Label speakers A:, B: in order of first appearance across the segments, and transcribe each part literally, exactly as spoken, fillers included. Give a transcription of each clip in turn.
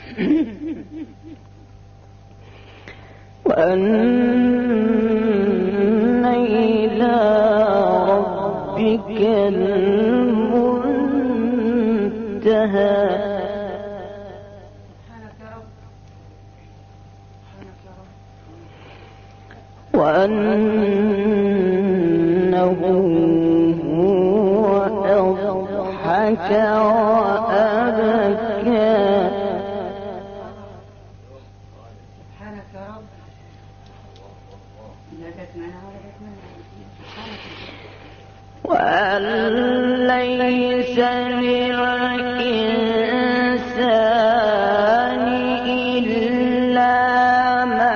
A: وأن إلى ربك المنتهى وأنه هو أضحك وأبكى وأن ليس للإنسان إلا ما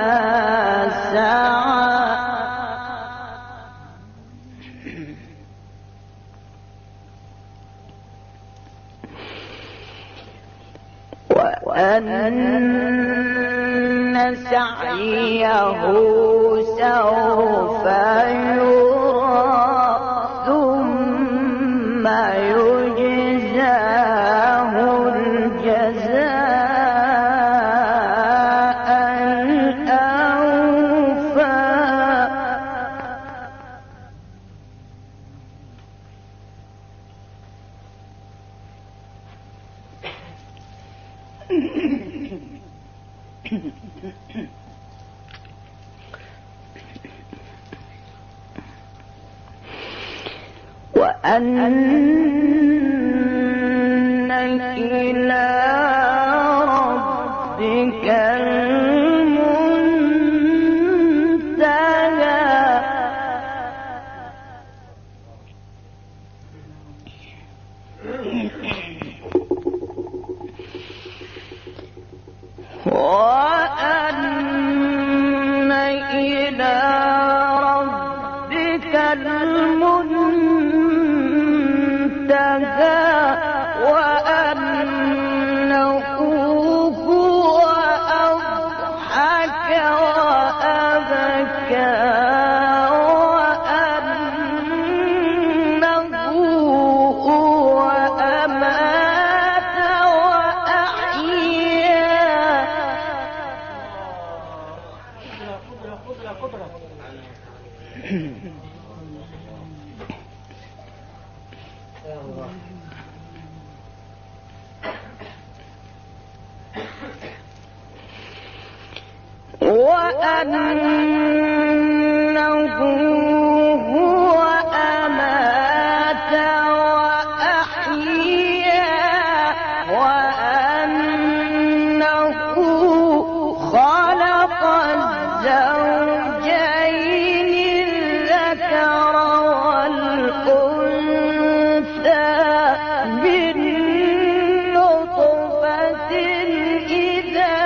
A: سعى وأن سعيه سوف يرى ثم يجزاه الجزاء الأوفى وأن إلى ربك المنتهى وأن إلى ربك المنتهى وأنه هو أضحك وأبكى وأنه هو أمات وأحيا وأنه هو أمات وأحيا وأنه خلق الزوجين الذكر والأنثى من نطفة إذا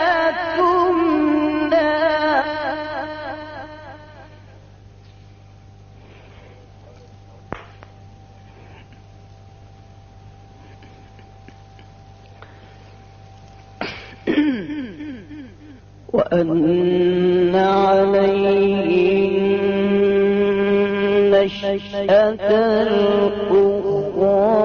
A: تمنى وأن عليه النشأة الأخرى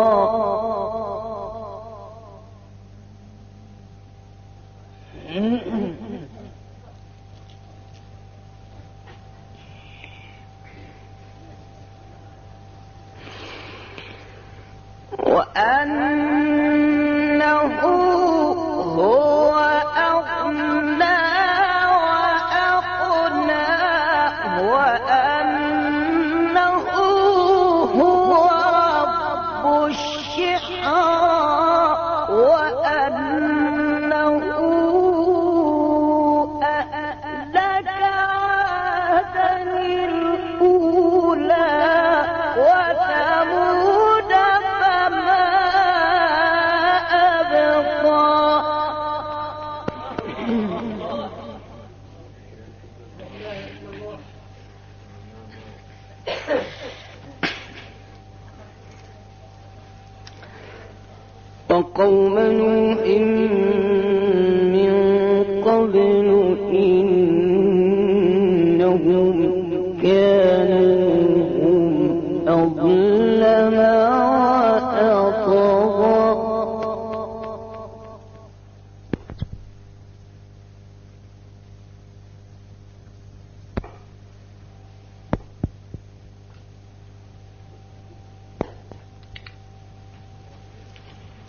A: وأنه هو أغنى وأقنى وأنه هو رب الشعرى وأنه أهلك عادا الأولى وثمود فما أبقى وقوم نوح من قبل إنهم كانوا هم أظلم وأطغى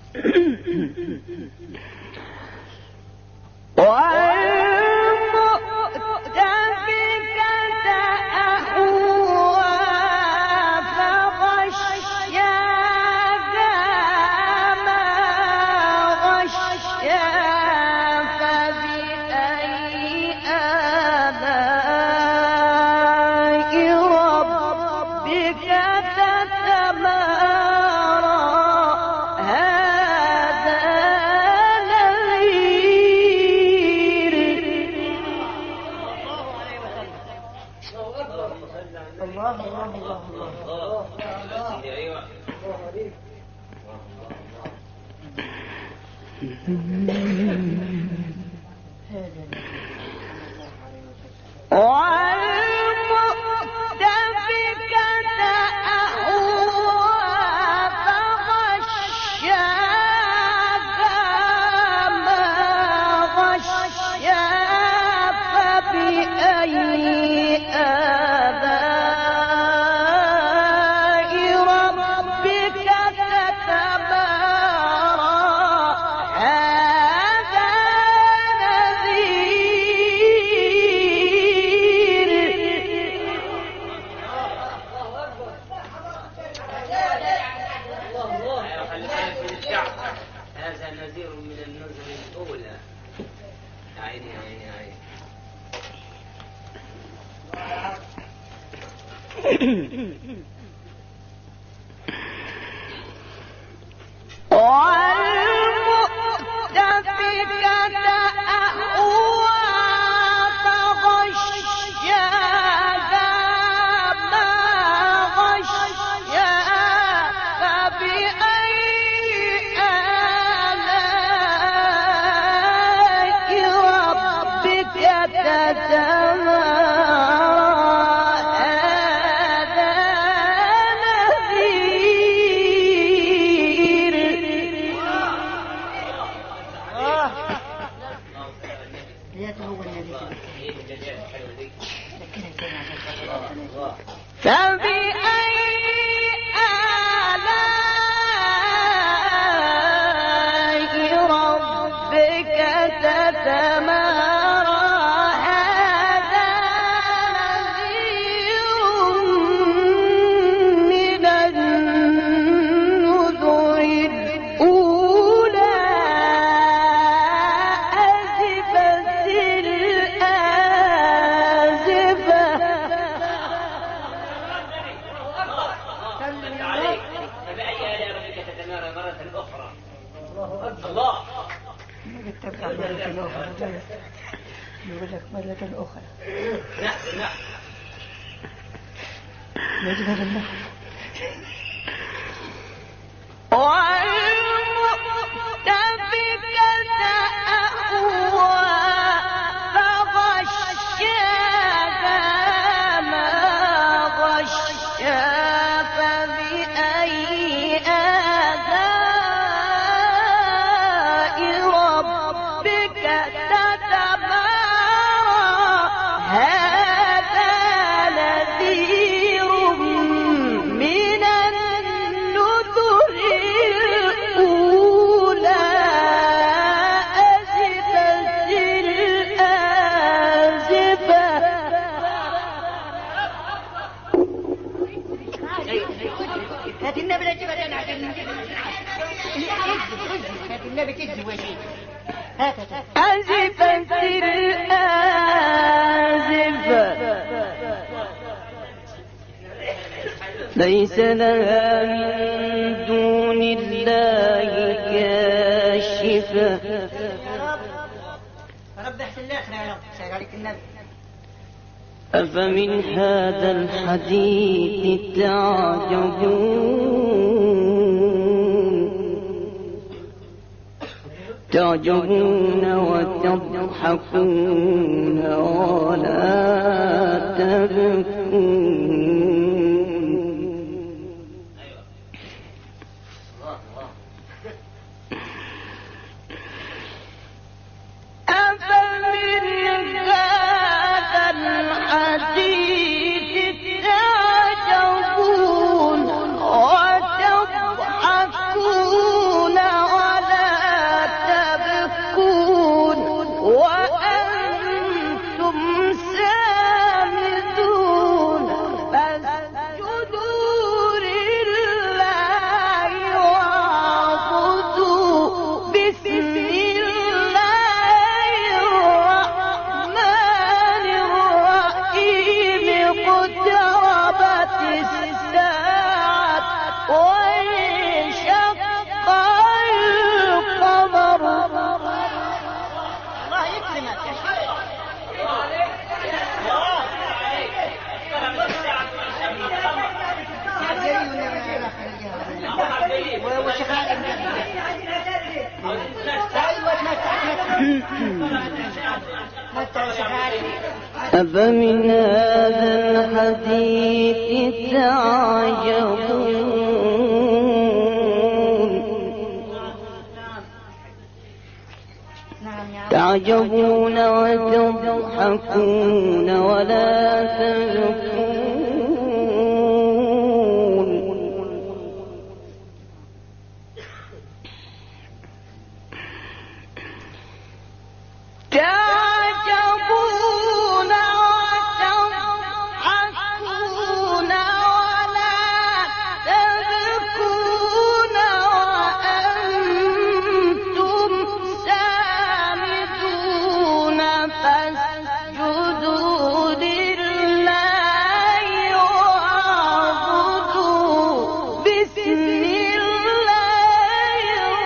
B: يقول لك مرة أخرى.
C: نعم نعم.
B: يجب النحو.
A: أزفت الآزفة ليس لها من دون الله كاشفة.
B: رب احسن الاخره يا رب سير عليك النبي.
A: أفمن هذا الحديث تعجبون تعجبون وتضحكون ولا تبكون.
D: وتضحكون
A: أفمن هذا الحديث تعجبون تعجبون وتضحكون ولا تبكون تعجبون وتضحكون ولا تبكون وأنتم سامدون فاسجدوا لله واعبدوا بسم الله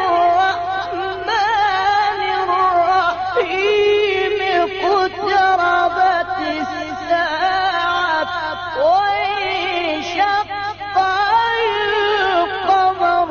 A: الرحمن الرحيم اقتربت الساعة وانشق القمر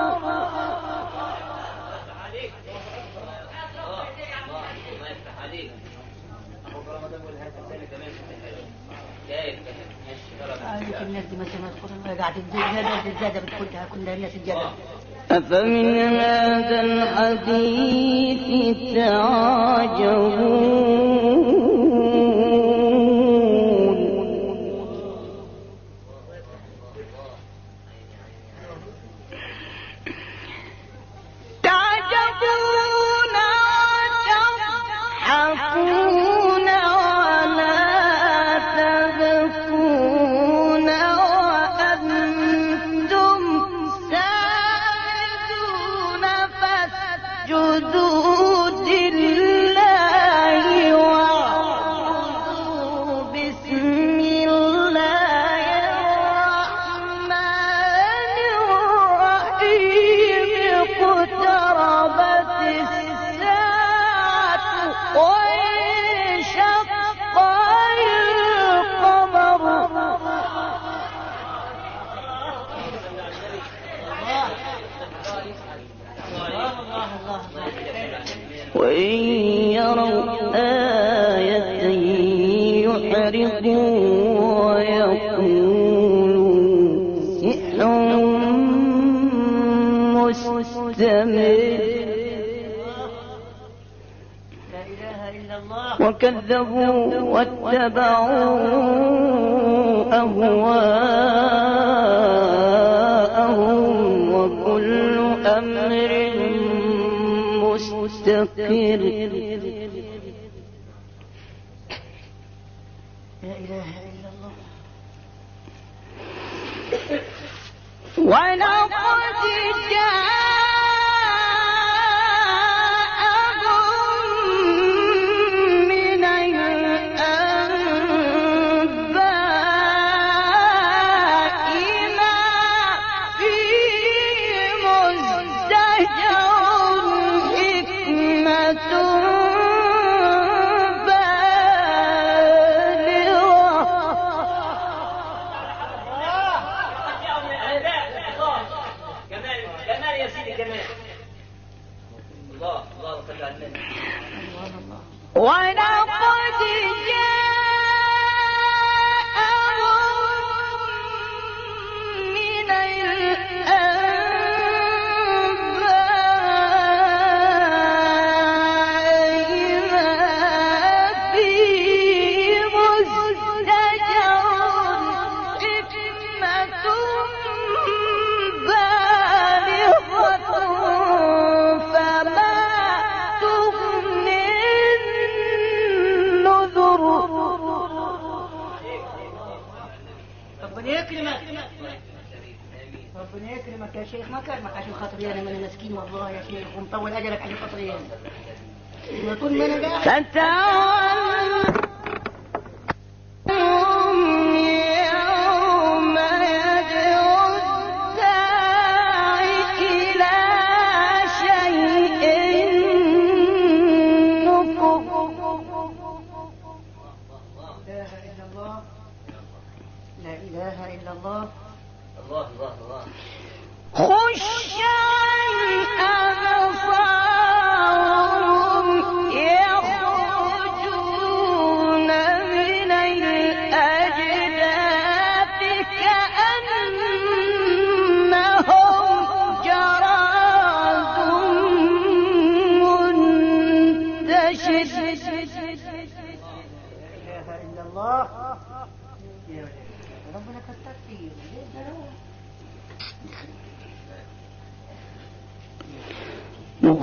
B: الناس دي مثلا قاعد الزادة بتقولها كلها الناس الجدل.
A: أفمن هذا الحديث تعجبون تعجبون وتضحكون ولا تبكون وأنتم سامدون فاسجدوا لله واعبدوا بسم الله الرحمن الرحيم اقتربت الساعة وانشق القمر وإن يروا آية يحرقوا ويقولوا سحر مستمر
B: لا إله إلا الله.
A: وكذبوا واتبعوا أهواءهم وكل أمر مستقر
B: لا إله إلا الله.
A: ولقد جاءهم من الأنباء ما فيه مزدجر حكمة ولقد جاءهم من الأنباء ما فيه مزدجر حكمة بالغة فما تغني النذر.
B: ربنا يكرمك ربنا يكرمك يا شيخ. ما كرمك عشان خاطري انا من المسكين والله يا شيخ ومطول اجلك عشان خاطري انا. طول ما انا قاعد
A: فتولهم يوم يدعو الداعي إلى شيء نكر.
B: لا إله إلا الله.
C: الله الله الله.
A: خش عن أبصارهم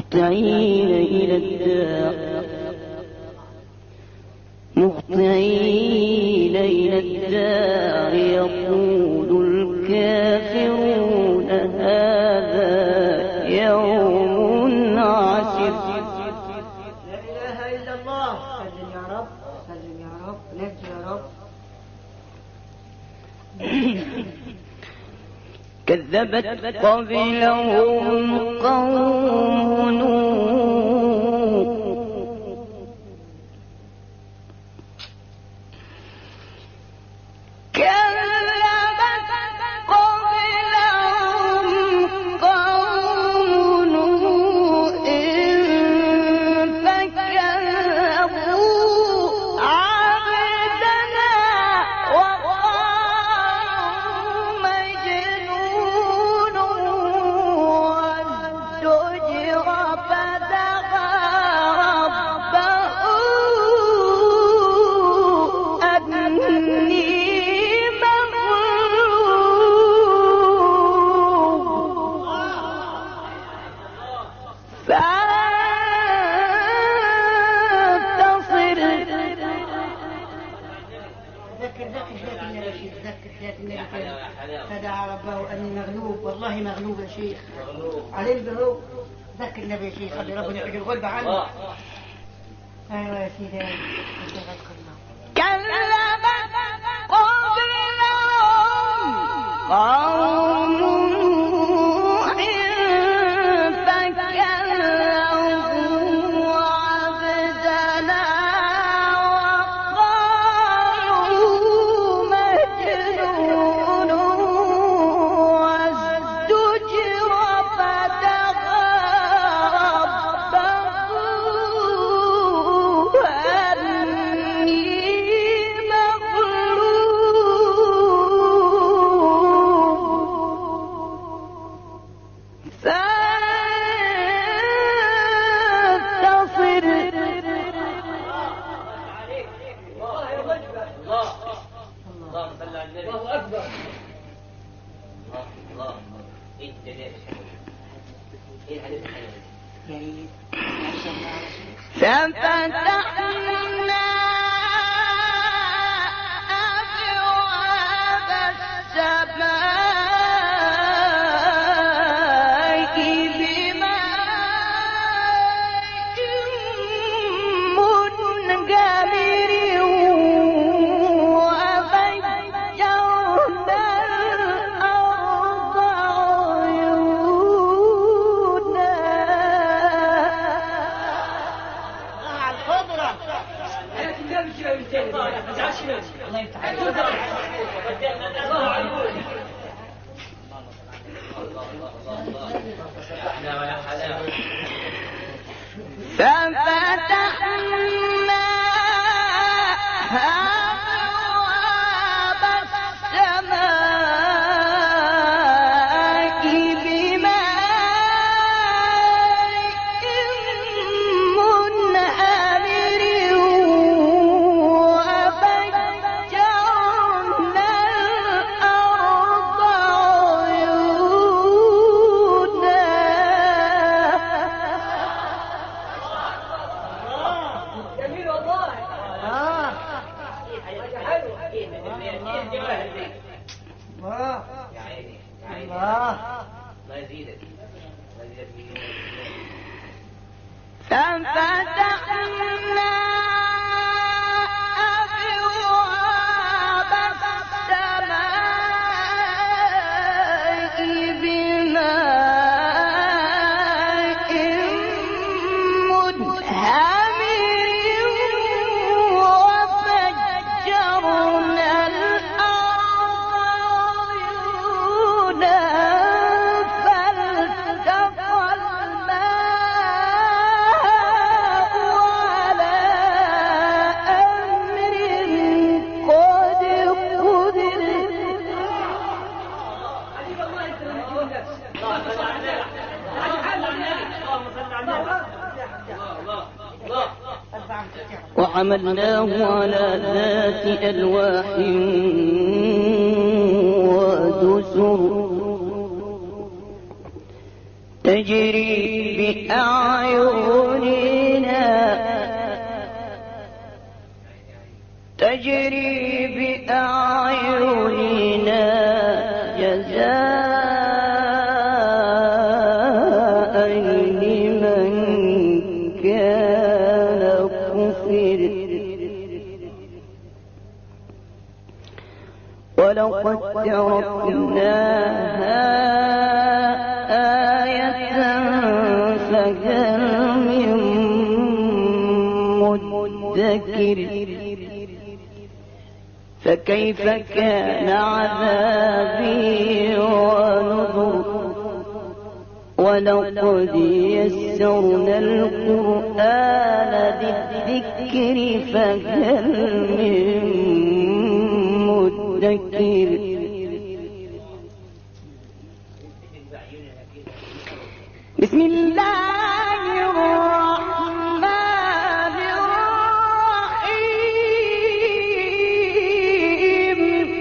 A: مهطعين إلى الداع مهطعين إلى الداع يقول الكافرون هذا يوم عسر.
B: لا إله إلا الله. سلم يا رب، سلم يا رب، نجي يا رب.
A: كذبت قبلهم قوم نوح كذبت قبلهم قوم نوح فكذبوا عبدنا وقالوا مجنون وازدجر فدعا ربه أني مغلوب فانتصر.
B: ذكر ذكر ذات النبي شيخ، ذكر ذات النبي كده. فدعا ربه أني مغلوب، والله مغلوب يا شيخ. عليه البهو. ذكر النبي يا شيخ، خلي ربنا يحج الغلب عنه. أيوة يا سيدي.
A: كذبت قبلهم قوم نوح فكذبوا عبدنا وقالوا مجنون وازدجر فدعا ربه أني مغلوب فانتصر.
C: الله صلى على النبي. الله أكبر. الله الله. إيه الدليل؟ إيه الحديث الحلو؟
B: جيد. ما شاء الله يا شيخ.
A: ففتحنا أبواب السماء بماء منهمر وفجرنا الأرض عيونا.
B: على الخضرة.
C: حياة النبي شو يمتلك؟ ما تزعلش نفسك. الله يفتح عليك. الله عليك. الله الله الله. حلاوة يا حلاوة.
A: ففتحنا أبواب السماء بماء منهمر وفجرنا الأرض عيونا.
C: جميل والله.
B: آه.
C: حلو. إيه الجواهر دي؟
B: الله.
C: يا عيني يا عيني.
B: الله.
C: الله يزيدك. الله يزيدك مليون.
A: ففتحنا أبواب السماء بماء منهمر وفجرنا الأرض عيونا فالتقى الماء على أمر قد قدر.
C: عجيب الله يسلمك من نفسك. الله صل على النبي. اللهم صل على النبي. الله الله الله.
A: وحملناه على ذات ألواح ودسر تجري بأعيننا تجري بأعيننا جزاء لمن كان كفر ولقد تركناها آية فهل من مدكر فكيف كان عذابي ونذر ولقد يسرنا القرآن للذكر فهل من مدكر بسم الله الرحمن الرحيم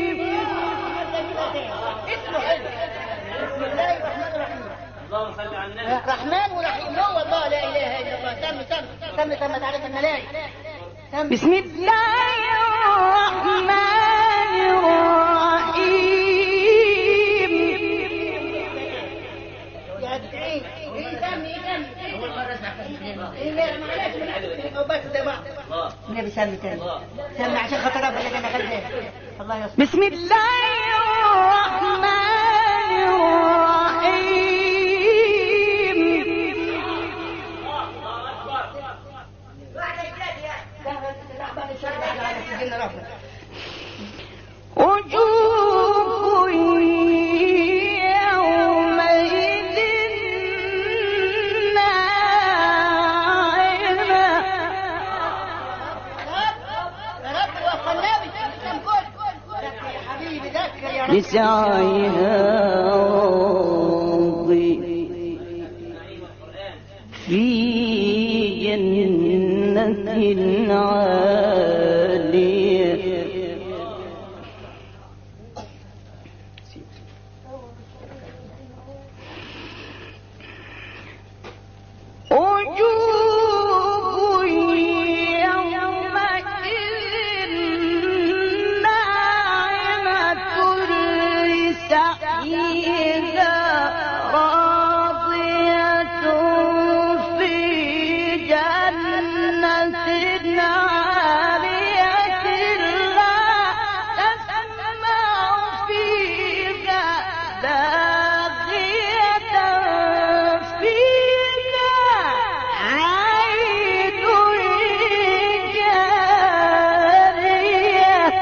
C: اللهم صل على النبي.
B: رحمن ورحيم هو الله لا اله الا الله. تم تم تم تم تعرف الملائكه. تم.
A: بسم الله الرحمن الرحيم
B: يا دعين ايه تم ايه تم اول مره اسمع ايه لا معلش او بس ده بعض النبي سمي تاني سمي عشان خاطر ربنا انا غلبان الله يصلح.
A: بسم الله الرحمن الرحيم وجوه يومئذ ناعمة لسعيها راضي في جنة عالية وجوه يومئذ ناعمة لسعيها راضية في جنة عالية لا تسمع فيها لاغية فيها عين جارية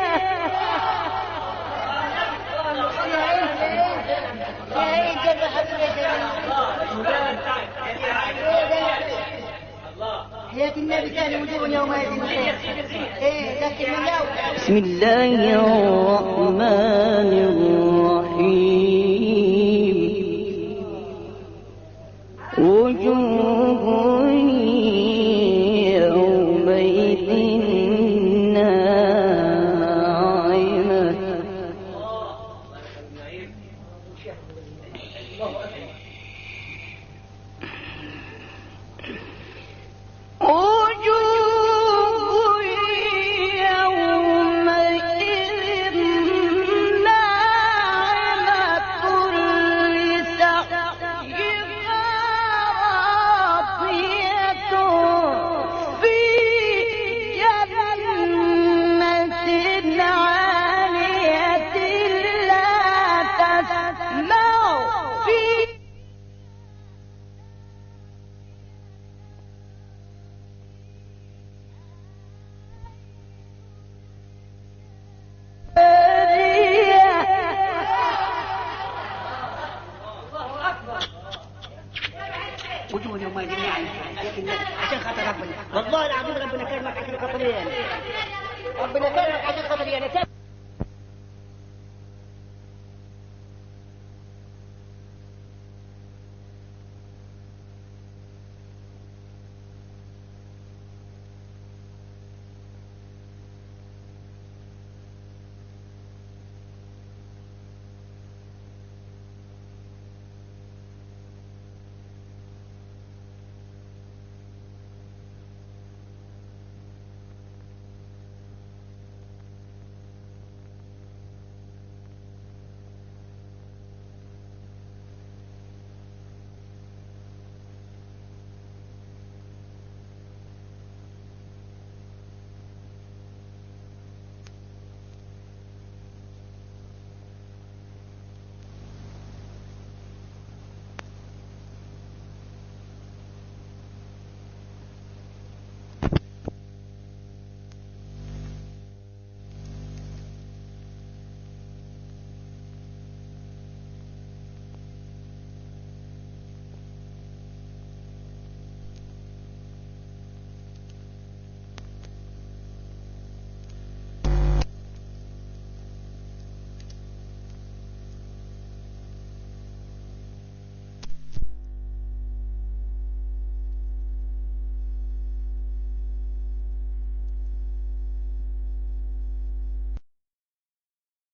B: حياة النبي كان وجوه يومئذ ايه ذكر من الاول.
A: بسم الله الرحمن الرحيم وجوه يومئذ ناعمة وجوه يومئذ ناعمة لسعيها راضية في جنة عالية لا تسمع فيها
B: وجوه يومئذ ناعمة عشان خاطر ربنا والله العظيم ربنا كرمك عشان خاطري انا ربنا كرمك عشان خاطري انا